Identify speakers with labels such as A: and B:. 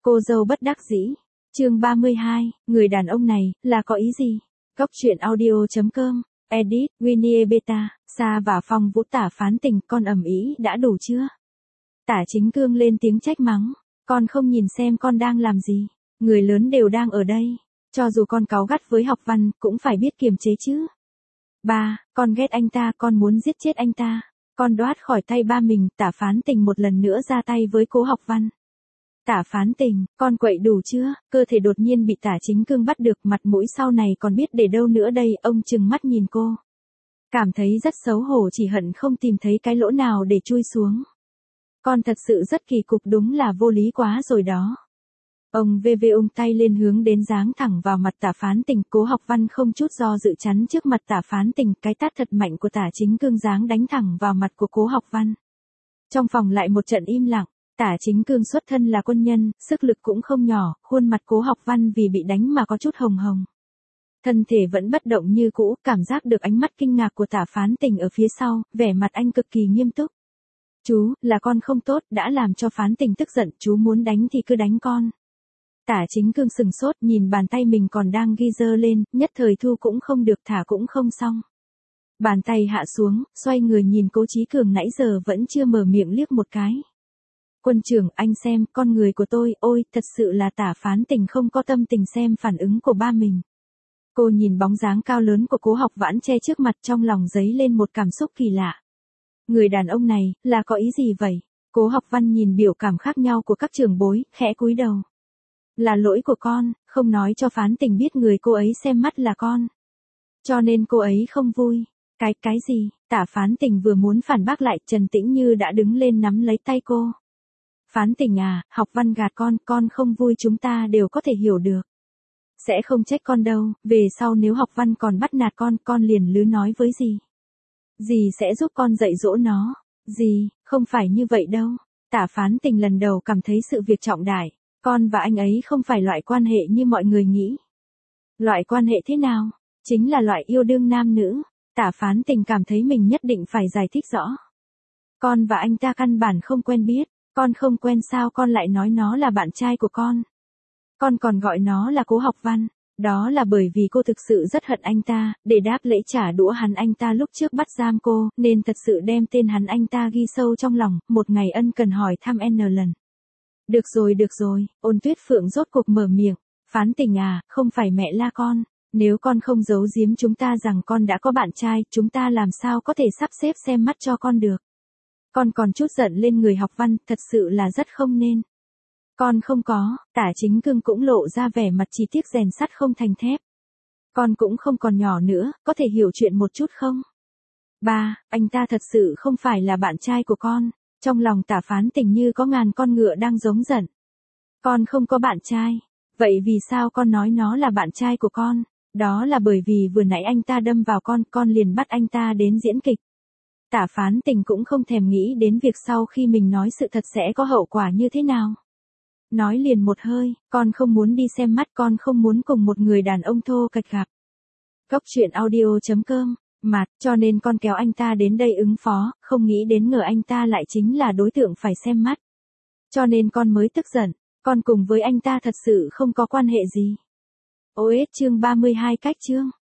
A: Cô dâu bất đắc dĩ. Chương 32, người đàn ông này, là có ý gì? Góc truyện audio.com, edit, Winnie Beta, Sa và Phong Vũ Tả phán tình, con ầm ĩ đã đủ chưa? Tả Chính Cương lên tiếng trách mắng, con không nhìn xem con đang làm gì, người lớn đều đang ở đây, cho dù con cáu gắt với Học Văn, cũng phải biết kiềm chế chứ. Ba, con ghét anh ta, con muốn giết chết anh ta, con đoát khỏi tay ba mình. Tả phán tình một lần nữa ra tay với Cố Học Văn. Tả phán tình, con quậy đủ chưa? Cơ thể đột nhiên bị Tả Chính Cương bắt được, mặt mũi sau này còn biết để đâu nữa đây. Ông trừng mắt nhìn cô, cảm thấy rất xấu hổ, chỉ hận không tìm thấy cái lỗ nào để chui xuống. Con thật sự rất kỳ cục, đúng là vô lý quá rồi đó. Ông ung tay lên hướng đến giáng thẳng vào mặt Tả phán tình. Cố Học Văn không chút do dự chắn trước mặt Tả phán tình, cái tát thật mạnh của Tả Chính Cương giáng đánh thẳng vào mặt của Cố Học Văn. Trong phòng lại một trận im lặng. Tả Chính Cương xuất thân là quân nhân, sức lực cũng không nhỏ, khuôn mặt Cố Học Văn vì bị đánh mà có chút hồng hồng. Thân thể vẫn bất động như cũ, cảm giác được ánh mắt kinh ngạc của Tả phán tình ở phía sau, vẻ mặt anh cực kỳ nghiêm túc. Chú, là con không tốt, đã làm cho phán tình tức giận, chú muốn đánh thì cứ đánh con. Tả Chính Cương sừng sốt, nhìn bàn tay mình còn đang ghi giơ lên, nhất thời thu cũng không được, thả cũng không xong. Bàn tay hạ xuống, xoay người nhìn Cố Chí Cường nãy giờ vẫn chưa mở miệng liếc một cái. Quân trưởng, anh xem, con người của tôi, ôi, thật sự là Tả phán tình không có tâm tình xem phản ứng của ba mình. Cô nhìn bóng dáng cao lớn của Cố Học Vãn che trước mặt, trong lòng dấy lên một cảm xúc kỳ lạ. Người đàn ông này, là có ý gì vậy? Cố Học Văn nhìn biểu cảm khác nhau của các trưởng bối, khẽ cúi đầu. Là lỗi của con, không nói cho phán tình biết người cô ấy xem mắt là con. Cho nên cô ấy không vui. Cái gì? Tả phán tình vừa muốn phản bác lại, Trần Tĩnh Như đã đứng lên nắm lấy tay cô. Phán tình à, Học Văn gạt con không vui chúng ta đều có thể hiểu được. Sẽ không trách con đâu, về sau nếu Học Văn còn bắt nạt con liền lứ nói với dì. Dì sẽ giúp con dạy dỗ nó. Dì, không phải như vậy đâu. Tả phán tình lần đầu cảm thấy sự việc trọng đại. Con và anh ấy không phải loại quan hệ như mọi người nghĩ. Loại quan hệ thế nào? Chính là loại yêu đương nam nữ. Tả phán tình cảm thấy mình nhất định phải giải thích rõ. Con và anh ta căn bản không quen biết. Con không quen sao con lại nói nó là bạn trai của con? Con còn gọi nó là Cố Học Văn. Đó là bởi vì cô thực sự rất hận anh ta, để đáp lễ trả đũa hắn anh ta lúc trước bắt giam cô, nên thật sự đem tên hắn anh ta ghi sâu trong lòng, một ngày ân cần hỏi thăm n lần. Được rồi, Ôn Tuyết Phượng rốt cuộc mở miệng. Phán tình à, không phải mẹ la con. Nếu con không giấu giếm chúng ta rằng con đã có bạn trai, chúng ta làm sao có thể sắp xếp xem mắt cho con được. Con còn chút giận lên người Học Văn, thật sự là rất không nên. Con không có. Tả Chính Cương cũng lộ ra vẻ mặt chỉ tiếc rèn sắt không thành thép. Con cũng không còn nhỏ nữa, có thể hiểu chuyện một chút không? Ba, anh ta thật sự không phải là bạn trai của con. Trong lòng Tả phán tình như có ngàn con ngựa đang giống giận. Con không có bạn trai. Vậy vì sao con nói nó là bạn trai của con? Đó là bởi vì vừa nãy anh ta đâm vào con liền bắt anh ta đến diễn kịch. Tả phán tình cũng không thèm nghĩ đến việc sau khi mình nói sự thật sẽ có hậu quả như thế nào. Nói liền một hơi, con không muốn đi xem mắt, con không muốn cùng một người đàn ông thô kệch gặp. Góc truyện audio.com, cho nên con kéo anh ta đến đây ứng phó, không nghĩ đến ngờ anh ta lại chính là đối tượng phải xem mắt. Cho nên con mới tức giận, con cùng với anh ta thật sự không có quan hệ gì. OS chương 32 cách chương.